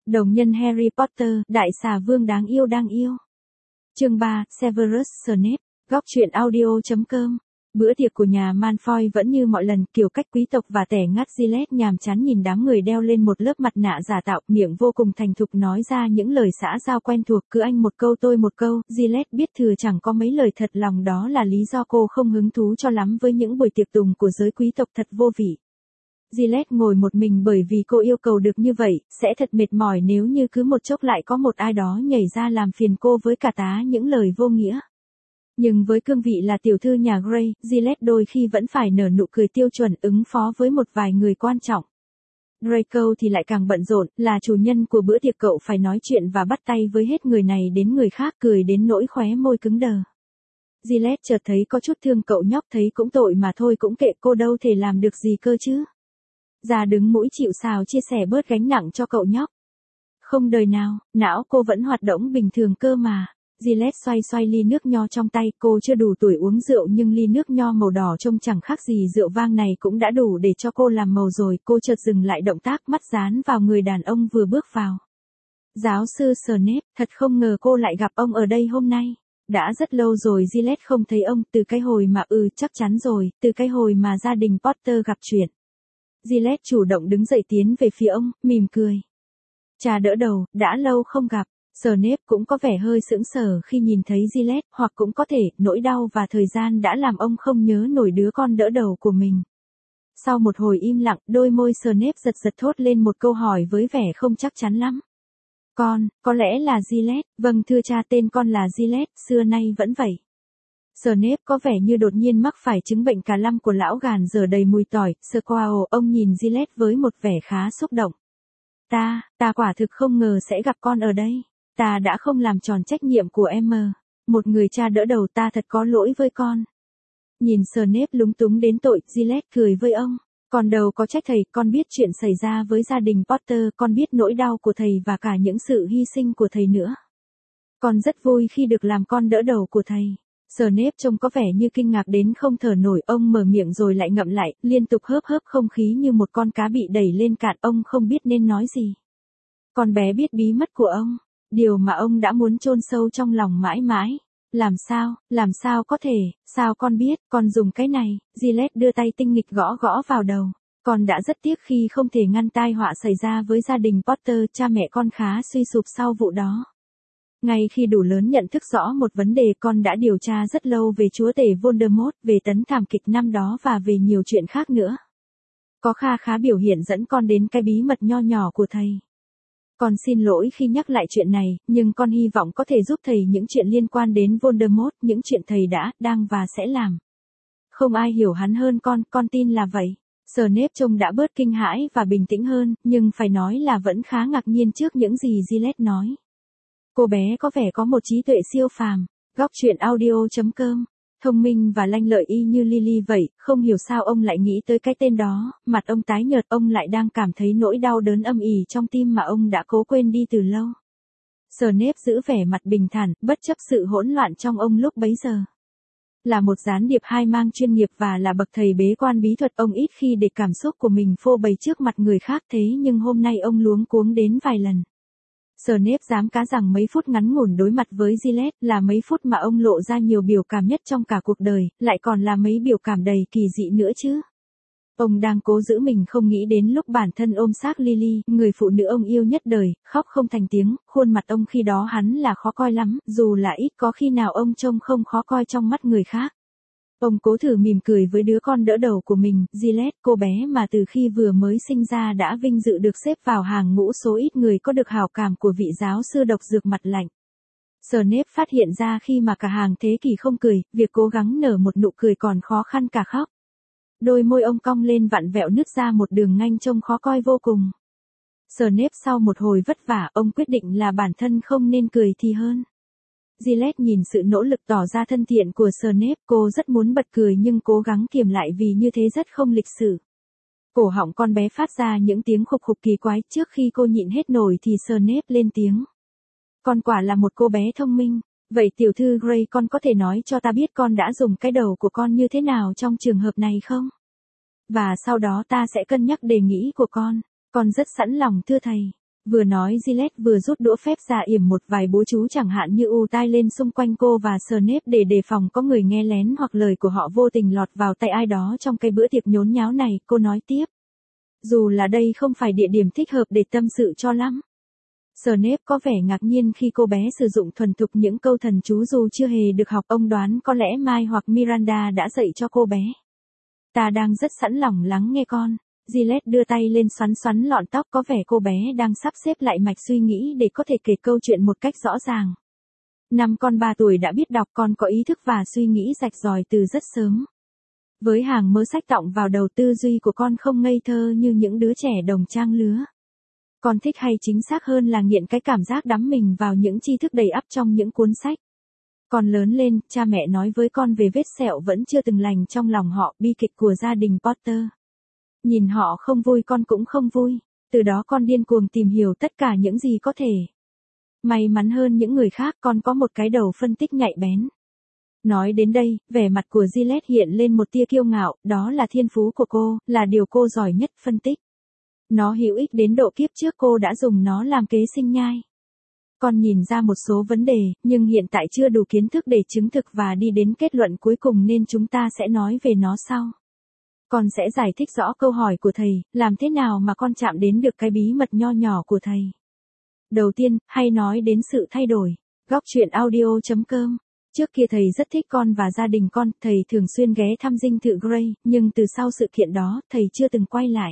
Đồng nhân Harry Potter, đại xà vương đáng yêu đang yêu. Chương 3, Severus Snape, góc truyện audio.com. Bữa tiệc của nhà Malfoy vẫn như mọi lần, kiểu cách quý tộc và tẻ ngắt. Gillette nhàm chán nhìn đám người đeo lên một lớp mặt nạ giả tạo, miệng vô cùng thành thục nói ra những lời xã giao quen thuộc, cứ anh một câu tôi một câu. Gillette biết thừa chẳng có mấy lời thật lòng, đó là lý do cô không hứng thú cho lắm với những buổi tiệc tùng của giới quý tộc thật vô vị. Gillette ngồi một mình bởi vì cô yêu cầu được như vậy, sẽ thật mệt mỏi nếu như cứ một chốc lại có một ai đó nhảy ra làm phiền cô với cả tá những lời vô nghĩa. Nhưng với cương vị là tiểu thư nhà Grey, Gillette đôi khi vẫn phải nở nụ cười tiêu chuẩn ứng phó với một vài người quan trọng. Draco thì lại càng bận rộn, là chủ nhân của bữa tiệc, cậu phải nói chuyện và bắt tay với hết người này đến người khác, cười đến nỗi khóe môi cứng đờ. Gillette chợt thấy có chút thương cậu nhóc, thấy cũng tội mà thôi, cũng kệ, cô đâu thể làm được gì cơ chứ. Ra đứng mũi chịu sào chia sẻ bớt gánh nặng cho cậu nhóc. Không đời nào, não cô vẫn hoạt động bình thường cơ mà. Gillette xoay xoay ly nước nho trong tay, cô chưa đủ tuổi uống rượu nhưng ly nước nho màu đỏ trông chẳng khác gì rượu vang này cũng đã đủ để cho cô làm màu rồi. Cô chợt dừng lại động tác, mắt dán vào người đàn ông vừa bước vào. Giáo sư Snape, thật không ngờ cô lại gặp ông ở đây hôm nay. Đã rất lâu rồi Gillette không thấy ông, từ cái hồi mà chắc chắn rồi, từ cái hồi mà gia đình Potter gặp chuyện. Gillette chủ động đứng dậy tiến về phía ông, mỉm cười. Cha đỡ đầu, đã lâu không gặp. Snape cũng có vẻ hơi sững sờ khi nhìn thấy Gillette, hoặc cũng có thể, nỗi đau và thời gian đã làm ông không nhớ nổi đứa con đỡ đầu của mình. Sau một hồi im lặng, đôi môi Snape giật giật thốt lên một câu hỏi với vẻ không chắc chắn lắm. Con, có lẽ là Gillette, vâng thưa cha, tên con là Gillette, xưa nay vẫn vậy. Snape có vẻ như đột nhiên mắc phải chứng bệnh cà lăm của lão gàn dở đầy mùi tỏi. Squirrel, ông nhìn Gillette với một vẻ khá xúc động. Ta quả thực không ngờ sẽ gặp con ở đây. Ta đã không làm tròn trách nhiệm của em mờ. Một người cha đỡ đầu, ta thật có lỗi với con. Nhìn Snape lúng túng đến tội, Gillette cười với ông. Con đâu có trách thầy, con biết chuyện xảy ra với gia đình Potter, con biết nỗi đau của thầy và cả những sự hy sinh của thầy nữa. Con rất vui khi được làm con đỡ đầu của thầy. Snape trông có vẻ như kinh ngạc đến không thở nổi, ông mở miệng rồi lại ngậm lại, liên tục hớp hớp không khí như một con cá bị đẩy lên cạn, ông không biết nên nói gì. Con bé biết bí mật của ông, điều mà ông đã muốn chôn sâu trong lòng mãi mãi. Làm sao có thể, sao con biết, con dùng cái này. Gillette đưa tay tinh nghịch gõ gõ vào đầu. Con đã rất tiếc khi không thể ngăn tai họa xảy ra với gia đình Potter, cha mẹ con khá suy sụp sau vụ đó. Ngay khi đủ lớn nhận thức rõ một vấn đề, con đã điều tra rất lâu về chúa tể Voldemort, về tấn thảm kịch năm đó và về nhiều chuyện khác nữa. Có khá biểu hiện dẫn con đến cái bí mật nho nhỏ của thầy. Con xin lỗi khi nhắc lại chuyện này, nhưng con hy vọng có thể giúp thầy những chuyện liên quan đến Voldemort, những chuyện thầy đã, đang và sẽ làm. Không ai hiểu hắn hơn con tin là vậy. Snape trông đã bớt kinh hãi và bình tĩnh hơn, nhưng phải nói là vẫn khá ngạc nhiên trước những gì Gillette nói. Cô bé có vẻ có một trí tuệ siêu phàm. Góc truyện audio.com. Thông minh và lanh lợi y như Lily vậy, không hiểu sao ông lại nghĩ tới cái tên đó, mặt ông tái nhợt, ông lại đang cảm thấy nỗi đau đớn âm ỉ trong tim mà ông đã cố quên đi từ lâu. Snape giữ vẻ mặt bình thản, bất chấp sự hỗn loạn trong ông lúc bấy giờ. Là một gián điệp hai mang chuyên nghiệp và là bậc thầy bế quan bí thuật, ông ít khi để cảm xúc của mình phô bày trước mặt người khác, thế nhưng hôm nay ông luống cuống đến vài lần. Snape dám cá rằng mấy phút ngắn ngủn đối mặt với Gillette là mấy phút mà ông lộ ra nhiều biểu cảm nhất trong cả cuộc đời, lại còn là mấy biểu cảm đầy kỳ dị nữa chứ. Ông đang cố giữ mình không nghĩ đến lúc bản thân ôm xác Lily, người phụ nữ ông yêu nhất đời, khóc không thành tiếng, khuôn mặt ông khi đó hắn là khó coi lắm, dù là ít có khi nào ông trông không khó coi trong mắt người khác. Ông cố thử mỉm cười với đứa con đỡ đầu của mình, Gillette, cô bé mà từ khi vừa mới sinh ra đã vinh dự được xếp vào hàng ngũ số ít người có được hảo cảm của vị giáo sư độc dược mặt lạnh. Snape phát hiện ra khi mà cả hàng thế kỷ không cười, việc cố gắng nở một nụ cười còn khó khăn cả khóc. Đôi môi ông cong lên vặn vẹo nứt ra một đường nganh trông khó coi vô cùng. Snape sau một hồi vất vả, ông quyết định là bản thân không nên cười thì hơn. Gillette nhìn sự nỗ lực tỏ ra thân thiện của Snape, cô rất muốn bật cười nhưng cố gắng kiềm lại vì như thế rất không lịch sự. Cổ họng con bé phát ra những tiếng khục khục kỳ quái, trước khi cô nhịn hết nổi thì Snape lên tiếng. Con quả là một cô bé thông minh, vậy tiểu thư Grey, con có thể nói cho ta biết con đã dùng cái đầu của con như thế nào trong trường hợp này không? Và sau đó ta sẽ cân nhắc đề nghị của con rất sẵn lòng thưa thầy. Vừa nói Gillette vừa rút đũa phép ra yểm một vài búa chú chẳng hạn như u tai lên xung quanh cô và Snape để đề phòng có người nghe lén hoặc lời của họ vô tình lọt vào tay ai đó trong cái bữa tiệc nhốn nháo này, cô nói tiếp. Dù là đây không phải địa điểm thích hợp để tâm sự cho lắm. Snape có vẻ ngạc nhiên khi cô bé sử dụng thuần thục những câu thần chú dù chưa hề được học. Ông đoán có lẽ Mai hoặc Miranda đã dạy cho cô bé. Ta đang rất sẵn lòng lắng nghe con. Gillette đưa tay lên xoắn xoắn lọn tóc, có vẻ cô bé đang sắp xếp lại mạch suy nghĩ để có thể kể câu chuyện một cách rõ ràng. Năm con 3 tuổi đã biết đọc, con có ý thức và suy nghĩ rạch ròi từ rất sớm. Với hàng mớ sách tọng vào đầu, tư duy của con không ngây thơ như những đứa trẻ đồng trang lứa. Con thích, hay chính xác hơn là nghiện, cái cảm giác đắm mình vào những tri thức đầy ắp trong những cuốn sách. Con lớn lên, cha mẹ nói với con về vết sẹo vẫn chưa từng lành trong lòng họ, bi kịch của gia đình Potter. Nhìn họ không vui, con cũng không vui. Từ đó con điên cuồng tìm hiểu tất cả những gì có thể. May mắn hơn những người khác, con có một cái đầu phân tích nhạy bén. Nói đến đây, vẻ mặt của Gillette hiện lên một tia kiêu ngạo, đó là thiên phú của cô, là điều cô giỏi nhất, phân tích. Nó hữu ích đến độ kiếp trước cô đã dùng nó làm kế sinh nhai. Con nhìn ra một số vấn đề, nhưng hiện tại chưa đủ kiến thức để chứng thực và đi đến kết luận cuối cùng, nên chúng ta sẽ nói về nó sau. Con sẽ giải thích rõ câu hỏi của thầy, làm thế nào mà con chạm đến được cái bí mật nho nhỏ của thầy. Đầu tiên, hãy nói đến sự thay đổi. Góc truyện audio.com. Trước kia thầy rất thích con và gia đình con, thầy thường xuyên ghé thăm dinh thự Grey, nhưng từ sau sự kiện đó, thầy chưa từng quay lại.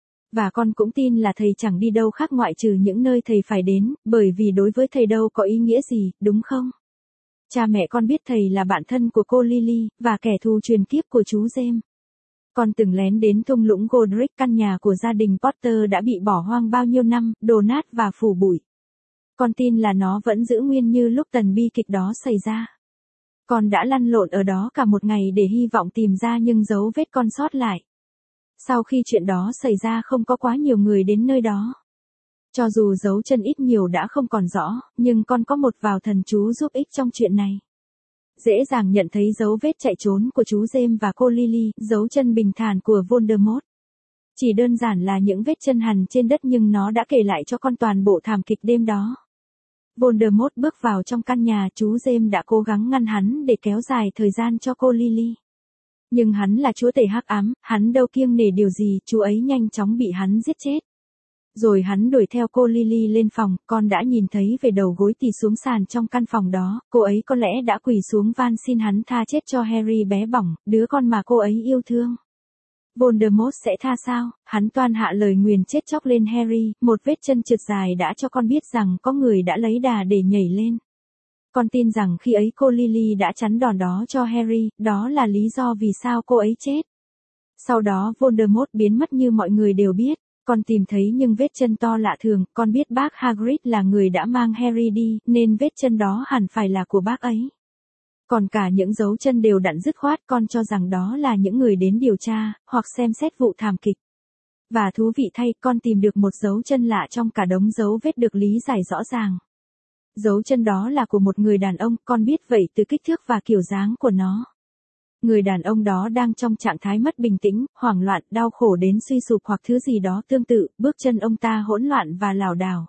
Và con cũng tin là thầy chẳng đi đâu khác ngoại trừ những nơi thầy phải đến, bởi vì đối với thầy đâu có ý nghĩa gì, đúng không? Cha mẹ con biết thầy là bạn thân của cô Lily, và kẻ thù truyền kiếp của chú James. Con từng lén đến thung lũng Godric, căn nhà của gia đình Potter đã bị bỏ hoang bao nhiêu năm, đổ nát và phủ bụi. Con tin là nó vẫn giữ nguyên như lúc tần bi kịch đó xảy ra. Con đã lăn lộn ở đó cả một ngày để hy vọng tìm ra những dấu vết con sót lại. Sau khi chuyện đó xảy ra không có quá nhiều người đến nơi đó. Cho dù dấu chân ít nhiều đã không còn rõ, nhưng con có một vào thần chú giúp ích trong chuyện này. Dễ dàng nhận thấy dấu vết chạy trốn của chú James và cô Lily, dấu chân bình thản của Voldemort. Chỉ đơn giản là những vết chân hằn trên đất, nhưng nó đã kể lại cho con toàn bộ thảm kịch đêm đó. Voldemort bước vào trong căn nhà, chú James đã cố gắng ngăn hắn để kéo dài thời gian cho cô Lily. Nhưng hắn là chúa tể hắc ám, hắn đâu kiêng nể điều gì, chú ấy nhanh chóng bị hắn giết chết. Rồi hắn đuổi theo cô Lily lên phòng, con đã nhìn thấy về đầu gối tì xuống sàn trong căn phòng đó, cô ấy có lẽ đã quỳ xuống van xin hắn tha chết cho Harry bé bỏng, đứa con mà cô ấy yêu thương. Voldemort sẽ tha sao? Hắn toan hạ lời nguyền chết chóc lên Harry, một vết chân trượt dài đã cho con biết rằng có người đã lấy đà để nhảy lên. Con tin rằng khi ấy cô Lily đã chắn đòn đó cho Harry, đó là lý do vì sao cô ấy chết. Sau đó Voldemort biến mất như mọi người đều biết. Con tìm thấy những vết chân to lạ thường, con biết bác Hagrid là người đã mang Harry đi, nên vết chân đó hẳn phải là của bác ấy. Còn cả những dấu chân đều đặn dứt khoát, con cho rằng đó là những người đến điều tra, hoặc xem xét vụ thảm kịch. Và thú vị thay, con tìm được một dấu chân lạ trong cả đống dấu vết được lý giải rõ ràng. Dấu chân đó là của một người đàn ông, con biết vậy từ kích thước và kiểu dáng của nó. Người đàn ông đó đang trong trạng thái mất bình tĩnh, hoảng loạn, đau khổ đến suy sụp hoặc thứ gì đó tương tự, bước chân ông ta hỗn loạn và lảo đảo.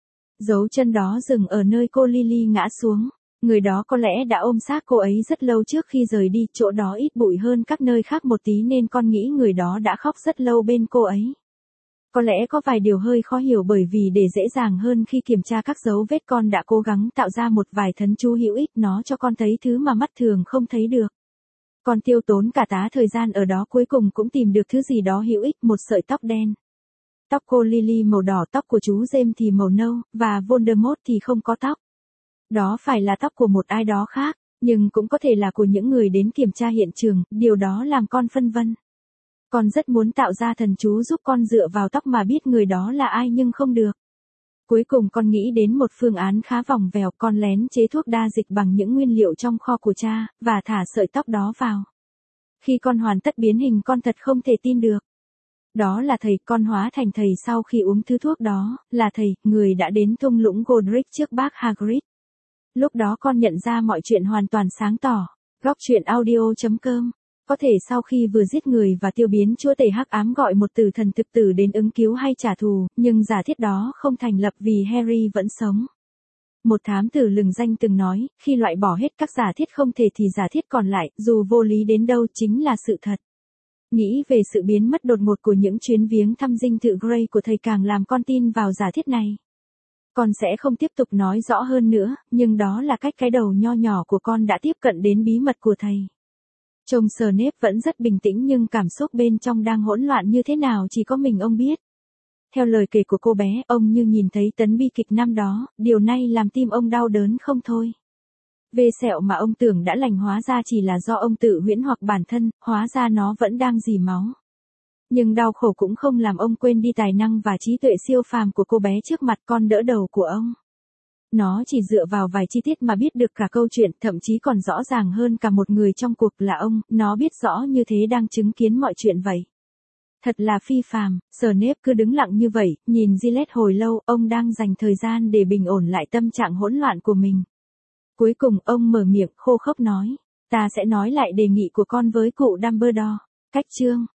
Dấu chân đó dừng ở nơi cô Lily ngã xuống. Người đó có lẽ đã ôm xác cô ấy rất lâu trước khi rời đi, chỗ đó ít bụi hơn các nơi khác một tí nên con nghĩ người đó đã khóc rất lâu bên cô ấy. Có lẽ có vài điều hơi khó hiểu, bởi vì để dễ dàng hơn khi kiểm tra các dấu vết, con đã cố gắng tạo ra một vài thần chú hữu ích, nó cho con thấy thứ mà mắt thường không thấy được. Con tiêu tốn cả tá thời gian ở đó, cuối cùng cũng tìm được thứ gì đó hữu ích, một sợi tóc đen. Tóc cô Lily màu đỏ, tóc của chú James thì màu nâu, và Voldemort thì không có tóc. Đó phải là tóc của một ai đó khác, nhưng cũng có thể là của những người đến kiểm tra hiện trường, điều đó làm con phân vân. Con rất muốn tạo ra thần chú giúp con dựa vào tóc mà biết người đó là ai, nhưng không được. Cuối cùng con nghĩ đến một phương án khá vòng vèo, con lén chế thuốc đa dịch bằng những nguyên liệu trong kho của cha, và thả sợi tóc đó vào. Khi con hoàn tất biến hình, con thật không thể tin được. Đó là thầy, con hóa thành thầy sau khi uống thứ thuốc đó, là thầy, người đã đến thung lũng Godric trước bác Hagrid. Lúc đó con nhận ra mọi chuyện hoàn toàn sáng tỏ. Góc truyện audio.com Có thể sau khi vừa giết người và tiêu biến chúa tể hắc ám gọi một tử thần thực tử đến ứng cứu hay trả thù, nhưng giả thiết đó không thành lập vì Harry vẫn sống. Một thám tử lừng danh từng nói, khi loại bỏ hết các giả thiết không thể thì giả thiết còn lại, dù vô lý đến đâu chính là sự thật. Nghĩ về sự biến mất đột ngột của những chuyến viếng thăm dinh thự Grey của thầy càng làm con tin vào giả thiết này. Con sẽ không tiếp tục nói rõ hơn nữa, nhưng đó là cách cái đầu nho nhỏ của con đã tiếp cận đến bí mật của thầy. Trông Snape vẫn rất bình tĩnh nhưng cảm xúc bên trong đang hỗn loạn như thế nào chỉ có mình ông biết. Theo lời kể của cô bé, ông như nhìn thấy tấn bi kịch năm đó, điều này làm tim ông đau đớn không thôi. Vết sẹo mà ông tưởng đã lành hóa ra chỉ là do ông tự huyễn hoặc bản thân, hóa ra nó vẫn đang rỉ máu. Nhưng đau khổ cũng không làm ông quên đi tài năng và trí tuệ siêu phàm của cô bé trước mặt con đỡ đầu của ông. Nó chỉ dựa vào vài chi tiết mà biết được cả câu chuyện, thậm chí còn rõ ràng hơn cả một người trong cuộc là ông, nó biết rõ như thế đang chứng kiến mọi chuyện vậy. Thật là phi phàm, Snape cứ đứng lặng như vậy, nhìn Gillette hồi lâu, ông đang dành thời gian để bình ổn lại tâm trạng hỗn loạn của mình. Cuối cùng ông mở miệng khô khốc nói, ta sẽ nói lại đề nghị của con với cụ Dumbledore. Cách chương